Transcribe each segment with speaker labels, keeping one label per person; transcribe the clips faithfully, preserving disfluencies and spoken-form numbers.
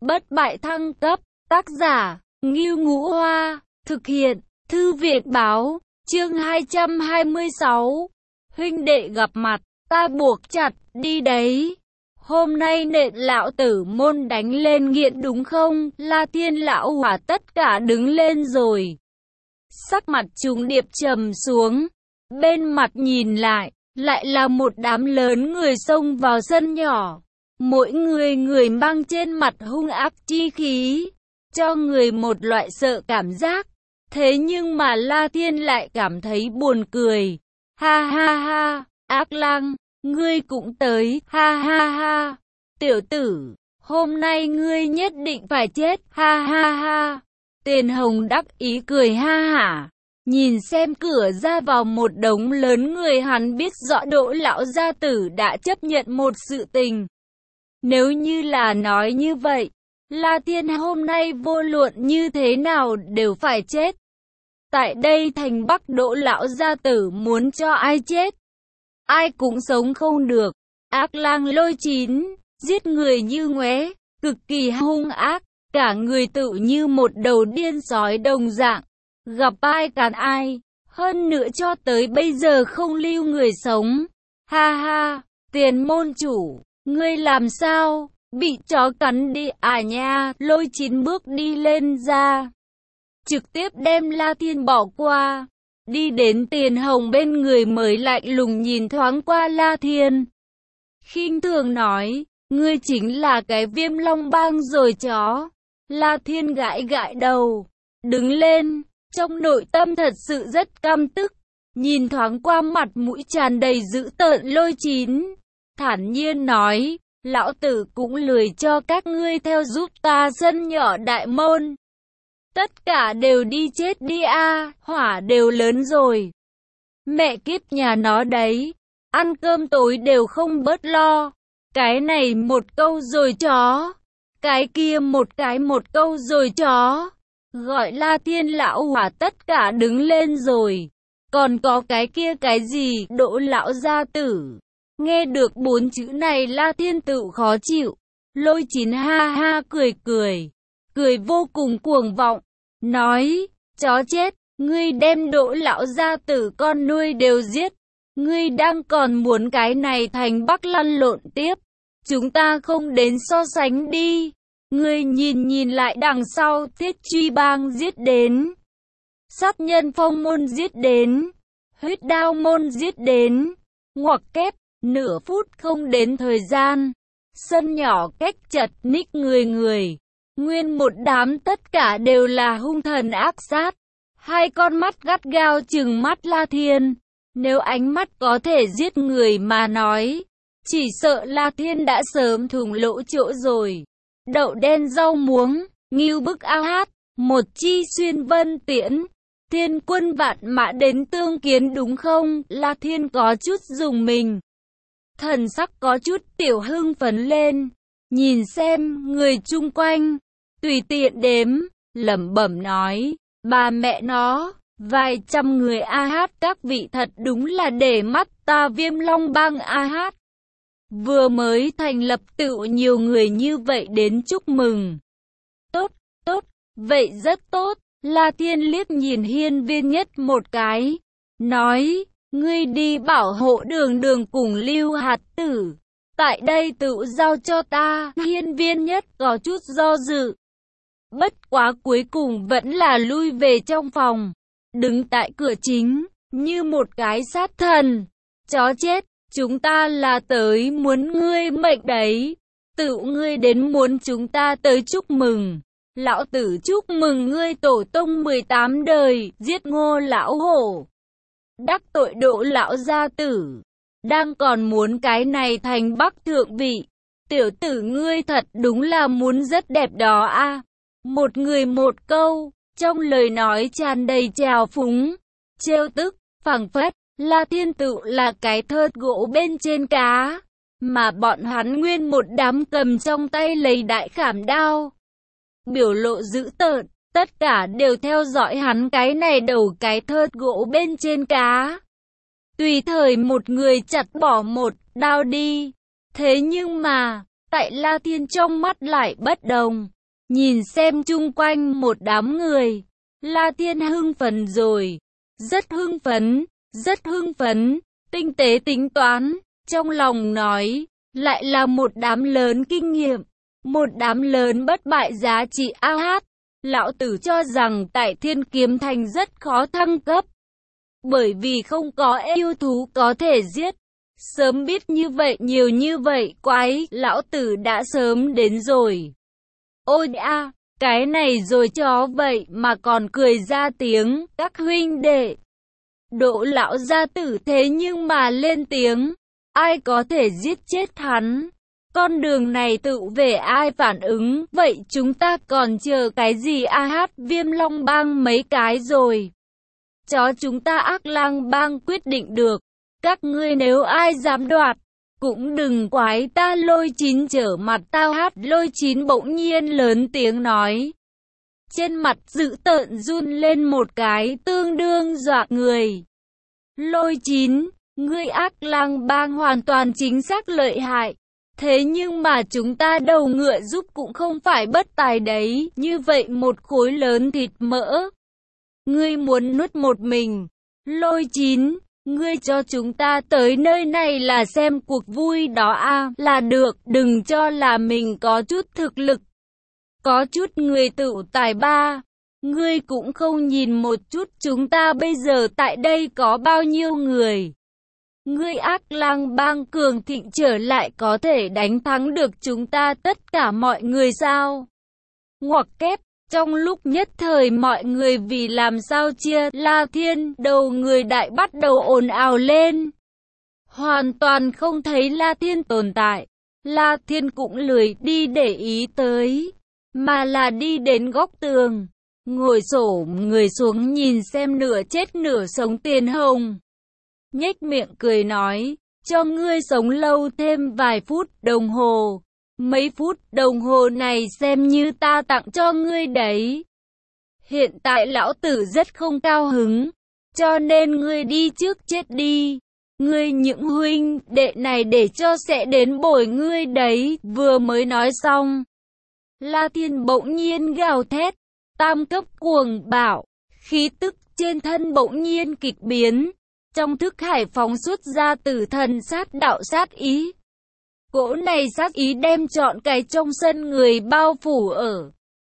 Speaker 1: Bất bại thăng cấp, tác giả, Ngưu Ngũ Hoa, thực hiện, Thư viện báo, chương hai trăm hai mươi sáu. Huynh đệ gặp mặt, ta buộc chặt, đi đấy. Hôm nay nện lão tử môn đánh lên nghiện đúng không? La Thiên lão hỏa tất cả đứng lên rồi. Sắc mặt chúng điệp trầm xuống. Bên mặt nhìn lại, lại là một đám lớn người xông vào sân nhỏ. Mỗi người người mang trên mặt hung ác chi khí, cho người một loại sợ cảm giác. Thế nhưng mà La Thiên lại cảm thấy buồn cười. Ha ha ha, ác lang, ngươi cũng tới, ha ha ha. Tiểu tử, hôm nay ngươi nhất định phải chết, ha ha ha. Tiền Hồng đắc ý cười ha hả. Nhìn xem cửa ra vào một đống lớn người, hắn biết rõ Đỗ lão gia tử đã chấp nhận một sự tình. Nếu như là nói như vậy, La Thiên hôm nay vô luận như thế nào đều phải chết. Tại đây thành Bắc, Đỗ lão gia tử muốn cho ai chết, ai cũng sống không được. Ác lang Lôi Chín, giết người như ngoé, cực kỳ hung ác, cả người tự như một đầu điên sói đồng dạng, gặp ai càn ai, hơn nữa cho tới bây giờ không lưu người sống. Ha ha, Tiền môn chủ, ngươi làm sao, bị chó cắn đi à nha. Lôi Chín bước đi lên ra, trực tiếp đem La Thiên bỏ qua, đi đến Tiền Hồng bên người mới lạnh lùng nhìn thoáng qua La Thiên. Khinh thường nói, ngươi chính là cái Viêm Long Bang rồi chó. La Thiên gãi gãi đầu, đứng lên, trong nội tâm thật sự rất căm tức, nhìn thoáng qua mặt mũi tràn đầy dữ tợn Lôi Chín, thản nhiên nói, lão tử cũng lười cho các ngươi theo giúp ta sân nhỏ đại môn. Tất cả đều đi chết đi a, hỏa đều lớn rồi. Mẹ kiếp nhà nó đấy, ăn cơm tối đều không bớt lo. Cái này một câu rồi chó, cái kia một cái một câu rồi chó. Gọi La Thiên lão hỏa tất cả đứng lên rồi. Còn có cái kia cái gì, Đỗ lão gia tử. Nghe được bốn chữ này La Thiên tự khó chịu. Lôi Chín ha ha cười cười, cười vô cùng cuồng vọng, nói, chó chết, ngươi đem Đỗ lão gia tử con nuôi đều giết. Ngươi đang còn muốn cái này thành Bắc lăn lộn tiếp. Chúng ta không đến so sánh đi. Ngươi nhìn nhìn lại đằng sau, Thiết Truy Bang giết đến, Sát Nhân Phong môn giết đến, Huyết Đao môn giết đến, ngoặc kép, nửa phút không đến thời gian, sân nhỏ cách chật ních người người, nguyên một đám tất cả đều là hung thần ác sát. Hai con mắt gắt gao trừng mắt La Thiên, nếu ánh mắt có thể giết người mà nói, chỉ sợ La Thiên đã sớm thủng lỗ chỗ rồi. Đậu đen rau muống, ngưu bức ao hát, một chi xuyên vân tiễn, thiên quân vạn mã đến tương kiến đúng không? La Thiên có chút dùng mình, thần sắc có chút tiểu hưng phấn lên, nhìn xem người chung quanh, tùy tiện đếm, lẩm bẩm nói, bà mẹ nó, vài trăm người a hát các vị thật đúng là để mắt ta Viêm Long Bang a hát. Vừa mới thành lập tự nhiều người như vậy đến chúc mừng. Tốt, tốt, vậy rất tốt. La Thiên liếc nhìn Hiên Viên Nhất một cái, nói, ngươi đi bảo hộ Đường Đường cùng Lưu Hạt Tử, tại đây tự giao cho ta. Hiên Viên Nhất có chút do dự, bất quá cuối cùng vẫn là lui về trong phòng, đứng tại cửa chính, như một cái sát thần. Chó chết, chúng ta là tới muốn ngươi mệnh đấy, tự ngươi đến muốn chúng ta tới chúc mừng. Lão tử chúc mừng ngươi tổ tông mười tám đời, giết Ngô lão hổ, đắc tội Đỗ lão gia tử, đang còn muốn cái này thành Bắc thượng vị. Tiểu tử ngươi thật đúng là muốn rất đẹp đó a. À. Một người một câu, trong lời nói tràn đầy trào phúng, trêu tức, phảng phất La Thiên tự là cái thớt gỗ bên trên cá, mà bọn hắn nguyên một đám cầm trong tay lấy đại khảm đao, biểu lộ dữ tợn, tất cả đều theo dõi hắn cái này đầu cái thớt gỗ bên trên cá. Tùy thời một người chặt bỏ một đao đi. Thế nhưng mà, tại La Thiên trong mắt lại bất đồng. Nhìn xem chung quanh một đám người, La Thiên hưng phấn rồi. Rất hưng phấn, rất hưng phấn, tinh tế tính toán, trong lòng nói, lại là một đám lớn kinh nghiệm, một đám lớn bất bại giá trị a hát. Lão tử cho rằng tại Thiên Kiếm Thành rất khó thăng cấp, bởi vì không có yêu thú có thể giết. Sớm biết như vậy nhiều như vậy quái, lão tử đã sớm đến rồi. Ôi a, cái này rồi chó vậy mà còn cười ra tiếng, các huynh đệ. Đỗ lão gia tử thế nhưng mà lên tiếng, ai có thể giết chết hắn? Con đường này tự về ai phản ứng, vậy chúng ta còn chờ cái gì a hát Viêm Long Bang mấy cái rồi. Chó chúng ta Ác Lang Bang quyết định được, các ngươi nếu ai dám đoạt, cũng đừng quái ta Lôi Chín trở mặt tao hát. Lôi Chín bỗng nhiên lớn tiếng nói. Trên mặt dữ tợn run lên một cái tương đương dọa người. Lôi Chín, ngươi Ác Lang Bang hoàn toàn chính xác lợi hại. Thế nhưng mà chúng ta đầu ngựa giúp cũng không phải bất tài đấy. Như vậy một khối lớn thịt mỡ, ngươi muốn nuốt một mình. Lôi Chín, ngươi cho chúng ta tới nơi này là xem cuộc vui đó à, là được, đừng cho là mình có chút thực lực, có chút người tự tài ba. Ngươi cũng không nhìn một chút chúng ta bây giờ tại đây có bao nhiêu người. Ngươi Ác Lang Bang cường thịnh trở lại có thể đánh thắng được chúng ta tất cả mọi người sao? Ngoặc kép, trong lúc nhất thời mọi người vì làm sao chia La Thiên, đầu người đại bắt đầu ồn ào lên. Hoàn toàn không thấy La Thiên tồn tại. La Thiên cũng lười đi để ý tới, mà là đi đến góc tường, ngồi xổm người xuống nhìn xem nửa chết nửa sống Tiền Hồng. Nhếch miệng cười nói, cho ngươi sống lâu thêm vài phút đồng hồ. Mấy phút đồng hồ này xem như ta tặng cho ngươi đấy. Hiện tại lão tử rất không cao hứng, cho nên ngươi đi trước chết đi. Ngươi những huynh đệ này để cho sẽ đến bồi ngươi đấy. Vừa mới nói xong, La Thiên bỗng nhiên gào thét, tam cấp cuồng bạo, khí tức trên thân bỗng nhiên kịch biến. Trong thức hải phóng xuất ra tử thần sát đạo sát ý. Cỗ này sát ý đem trọn cái trong sân người bao phủ ở.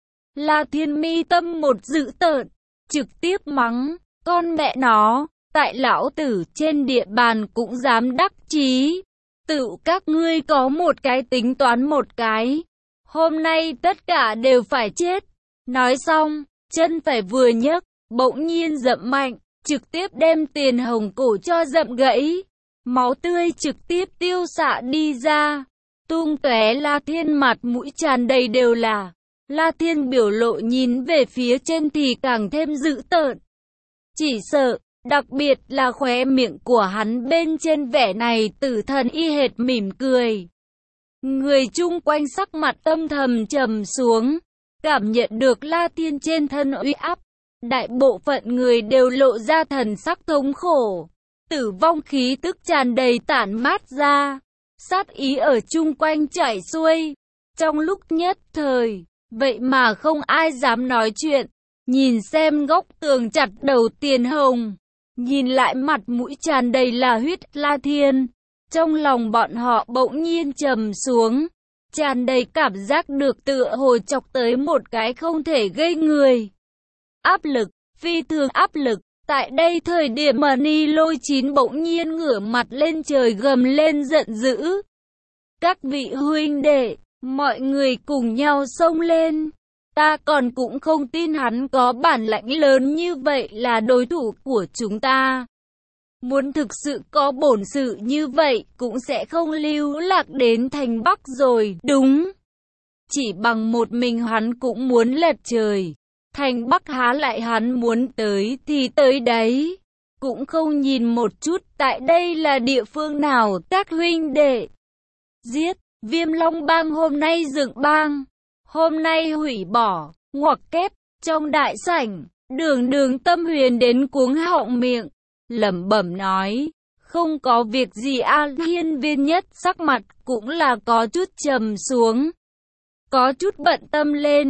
Speaker 1: La Thiên mi tâm một dữ tợn, trực tiếp mắng, con mẹ nó, tại lão tử trên địa bàn cũng dám đắc chí. Tự các ngươi có một cái tính toán một cái. Hôm nay tất cả đều phải chết. Nói xong, chân phải vừa nhấc, bỗng nhiên dậm mạnh, trực tiếp đem Tiền Hồng cổ cho dậm gãy. Máu tươi trực tiếp tiêu xạ đi ra, tung tóe. La Thiên mặt mũi tràn đầy đều là. La Thiên biểu lộ nhìn về phía trên thì càng thêm dữ tợn. Chỉ sợ, đặc biệt là khóe miệng của hắn bên trên vẻ này tử thần y hệt mỉm cười. Người chung quanh sắc mặt âm thầm trầm xuống, cảm nhận được La Thiên trên thân uy áp. Đại bộ phận người đều lộ ra thần sắc thống khổ. Tử vong khí tức tràn đầy tản mát ra, sát ý ở chung quanh chảy xuôi. Trong lúc nhất thời, vậy mà không ai dám nói chuyện. Nhìn xem góc tường chặt đầu Tiền Hồng, nhìn lại mặt mũi tràn đầy là huyết La Thiên, trong lòng bọn họ bỗng nhiên trầm xuống, tràn đầy cảm giác được tựa hồ chọc tới một cái không thể gây người. Áp lực, phi thường áp lực. Tại đây thời điểm mà Ni Lôi Chín bỗng nhiên ngửa mặt lên trời gầm lên giận dữ. Các vị huynh đệ, mọi người cùng nhau xông lên. Ta còn cũng không tin hắn có bản lãnh lớn như vậy là đối thủ của chúng ta. Muốn thực sự có bổn sự như vậy cũng sẽ không lưu lạc đến thành Bắc rồi, đúng. Chỉ bằng một mình hắn cũng muốn lật trời. Thành Bắc há lại hắn muốn tới thì tới đấy. Cũng không nhìn một chút tại đây là địa phương nào các huynh đệ. Giết, Viêm Long Bang hôm nay dựng bang. Hôm nay hủy bỏ, ngoặc kép, trong đại sảnh, Đường Đường Tâm Huyền đến cuống họng miệng, lẩm bẩm nói, không có việc gì a. Hiên Viên Nhất sắc mặt cũng là có chút trầm xuống, có chút bận tâm lên.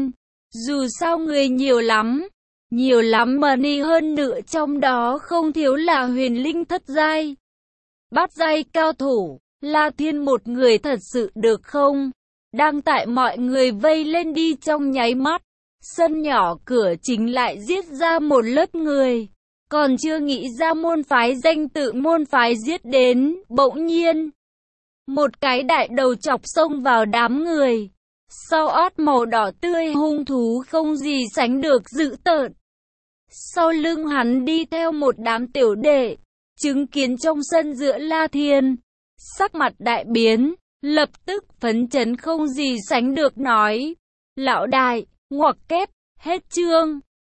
Speaker 1: Dù sao người nhiều lắm, nhiều lắm mà ni hơn nữa trong đó không thiếu là huyền linh thất giai, bát giai cao thủ. La Thiên một người thật sự được không? Đang tại mọi người vây lên đi trong nháy mắt, sân nhỏ cửa chính lại giết ra một lớp người. Còn chưa nghĩ ra môn phái danh tự môn phái giết đến, bỗng nhiên một cái đại đầu chọc xông vào đám người. Sau ót màu đỏ tươi hung thú không gì sánh được dữ tợn. Sau lưng hắn đi theo một đám tiểu đệ, chứng kiến trong sân giữa La Thiên, sắc mặt đại biến, lập tức phấn chấn không gì sánh được nói: lão đại, ngoặc kép, hết chương.